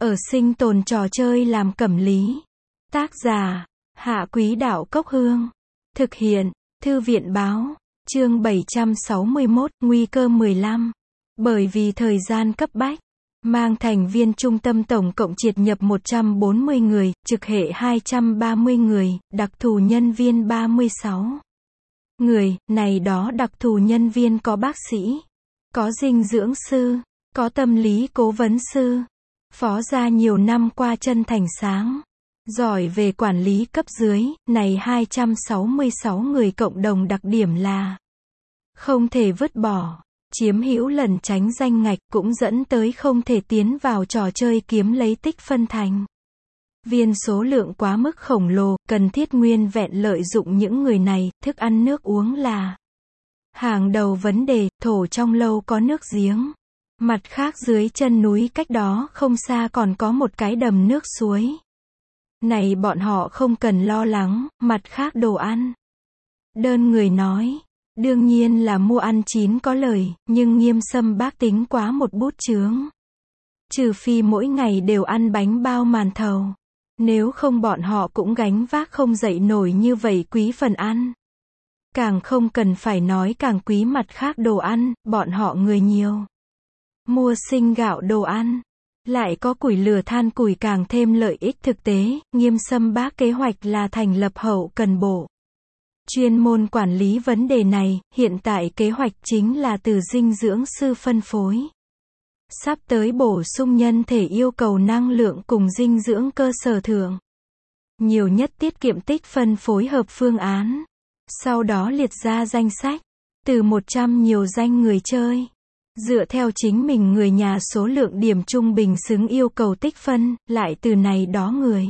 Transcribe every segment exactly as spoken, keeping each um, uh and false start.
Ở sinh tồn trò chơi làm cẩm lý. Tác giả, Hạ Quý Đạo Cốc Hương. Thực hiện, Thư viện Báo. Chương bảy trăm sáu mươi mốt, Nguy cơ mười lăm. Bởi vì thời gian cấp bách, mang thành viên trung tâm tổng cộng triệt nhập một trăm bốn mươi người, trực hệ hai trăm ba mươi người, đặc thù nhân viên ba mươi sáu người, này đó đặc thù nhân viên có bác sĩ, có dinh dưỡng sư, có tâm lý cố vấn sư, phó gia nhiều năm qua chân thành sáng, giỏi về quản lý cấp dưới, này hai trăm sáu mươi sáu người cộng đồng đặc điểm là không thể vứt bỏ, chiếm hữu lẩn tránh danh ngạch cũng dẫn tới không thể tiến vào trò chơi kiếm lấy tích phân thành viên số lượng quá mức khổng lồ, cần thiết nguyên vẹn lợi dụng những người này, thức ăn nước uống là hàng đầu vấn đề, thổ trong lâu có nước giếng. Mặt khác dưới chân núi cách đó không xa còn có một cái đầm nước suối. Này bọn họ không cần lo lắng, mặt khác đồ ăn. Đơn người nói, đương nhiên là mua ăn chín có lời, nhưng Nghiêm Sâm bác tính quá một bút chướng. Trừ phi mỗi ngày đều ăn bánh bao màn thầu. Nếu không bọn họ cũng gánh vác không dậy nổi như vậy quý phần ăn. Càng không cần phải nói càng quý mặt khác đồ ăn, bọn họ người nhiều. Mua sinh gạo đồ ăn, lại có củi lửa than củi càng thêm lợi ích thực tế. Nghiêm Sâm bác kế hoạch là thành lập hậu cần bộ. Chuyên môn quản lý vấn đề này, hiện tại kế hoạch chính là từ dinh dưỡng sư phân phối. Sắp tới bổ sung nhân thể yêu cầu năng lượng cùng dinh dưỡng cơ sở thượng. Nhiều nhất tiết kiệm tích phân phối hợp phương án. Sau đó liệt ra danh sách, từ một trăm nhiều danh người chơi. Dựa theo chính mình người nhà số lượng điểm trung bình xứng yêu cầu tích phân, lại từ này đó người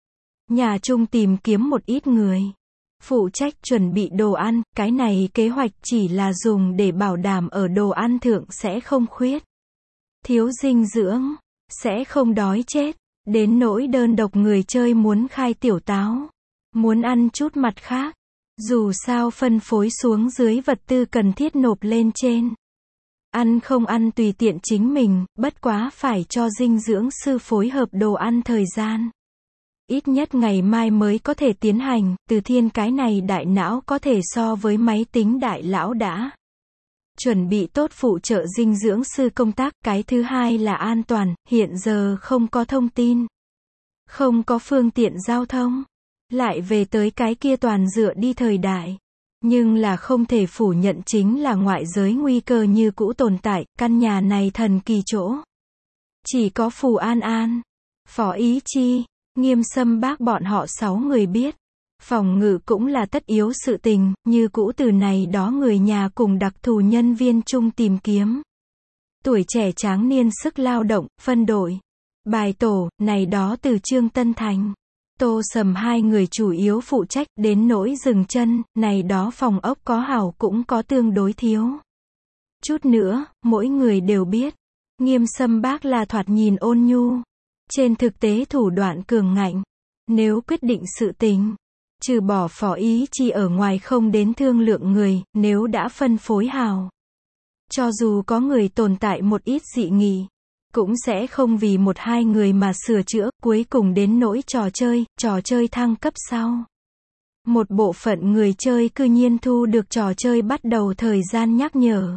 nhà chung tìm kiếm một ít người. Phụ trách chuẩn bị đồ ăn, cái này kế hoạch chỉ là dùng để bảo đảm ở đồ ăn thượng sẽ không khuyết. Thiếu dinh dưỡng, sẽ không đói chết. Đến nỗi đơn độc người chơi muốn khai tiểu táo, muốn ăn chút mặt khác. Dù sao phân phối xuống dưới vật tư cần thiết nộp lên trên. Ăn không ăn tùy tiện chính mình, bất quá phải cho dinh dưỡng sư phối hợp đồ ăn thời gian. Ít nhất ngày mai mới có thể tiến hành, từ thiên cái này đại não có thể so với máy tính đại lão đã. Chuẩn bị tốt phụ trợ dinh dưỡng sư công tác, cái thứ hai là an toàn, hiện giờ không có thông tin. Không có phương tiện giao thông. Lại về tới cái kia toàn dựa đi thời đại. Nhưng là không thể phủ nhận chính là ngoại giới nguy cơ như cũ tồn tại, căn nhà này thần kỳ chỗ. Chỉ có Phù An An, Phó Ý Chi, Nghiêm Sâm bác bọn họ sáu người biết. Phòng ngự cũng là tất yếu sự tình, như cũ từ này đó người nhà cùng đặc thù nhân viên chung tìm kiếm. Tuổi trẻ tráng niên sức lao động, phân đội, bài tổ, này đó từ Trương Tân Thành. Tô Sầm hai người chủ yếu phụ trách, đến nỗi dừng chân, này đó phòng ốc có hảo cũng có tương đối thiếu. Chút nữa, mỗi người đều biết, Nghiêm Sâm bác là thoạt nhìn ôn nhu, trên thực tế thủ đoạn cường ngạnh. Nếu quyết định sự tình, trừ bỏ Phó Ý Chi ở ngoài không đến thương lượng người, nếu đã phân phối hảo. Cho dù có người tồn tại một ít dị nghị, cũng sẽ không vì một hai người mà sửa chữa, cuối cùng đến nỗi trò chơi, trò chơi thăng cấp sau. Một bộ phận người chơi cư nhiên thu được trò chơi bắt đầu thời gian nhắc nhở.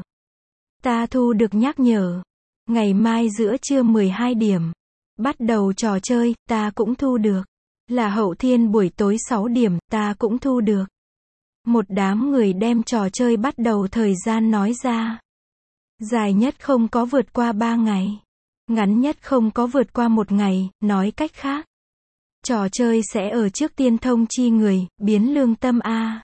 Ta thu được nhắc nhở. Ngày mai giữa trưa mười hai điểm. Bắt đầu trò chơi, ta cũng thu được. Là hậu thiên buổi tối sáu điểm, ta cũng thu được. Một đám người đem trò chơi bắt đầu thời gian nói ra. Dài nhất không có vượt qua ba ngày. Ngắn nhất không có vượt qua một ngày, nói cách khác. Trò chơi sẽ ở trước tiên thông chi người, biến lương tâm A.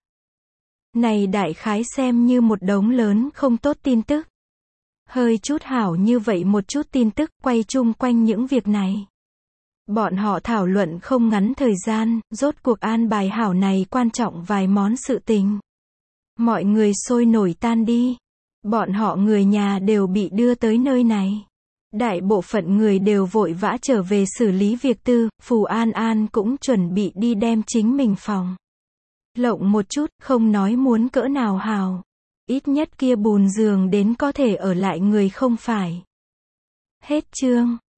Này đại khái xem như một đống lớn không tốt tin tức. Hơi chút hảo như vậy một chút tin tức quay chung quanh những việc này. Bọn họ thảo luận không ngắn thời gian, rốt cuộc an bài hảo này quan trọng vài món sự tình. Mọi người sôi nổi tan đi. Bọn họ người nhà đều bị đưa tới nơi này. Đại bộ phận người đều vội vã trở về xử lý việc tư, Phù An An cũng chuẩn bị đi đem chính mình phòng lộng một chút, không nói muốn cỡ nào hào. Ít nhất kia bùn giường đến có thể ở lại người không phải. Hết chương.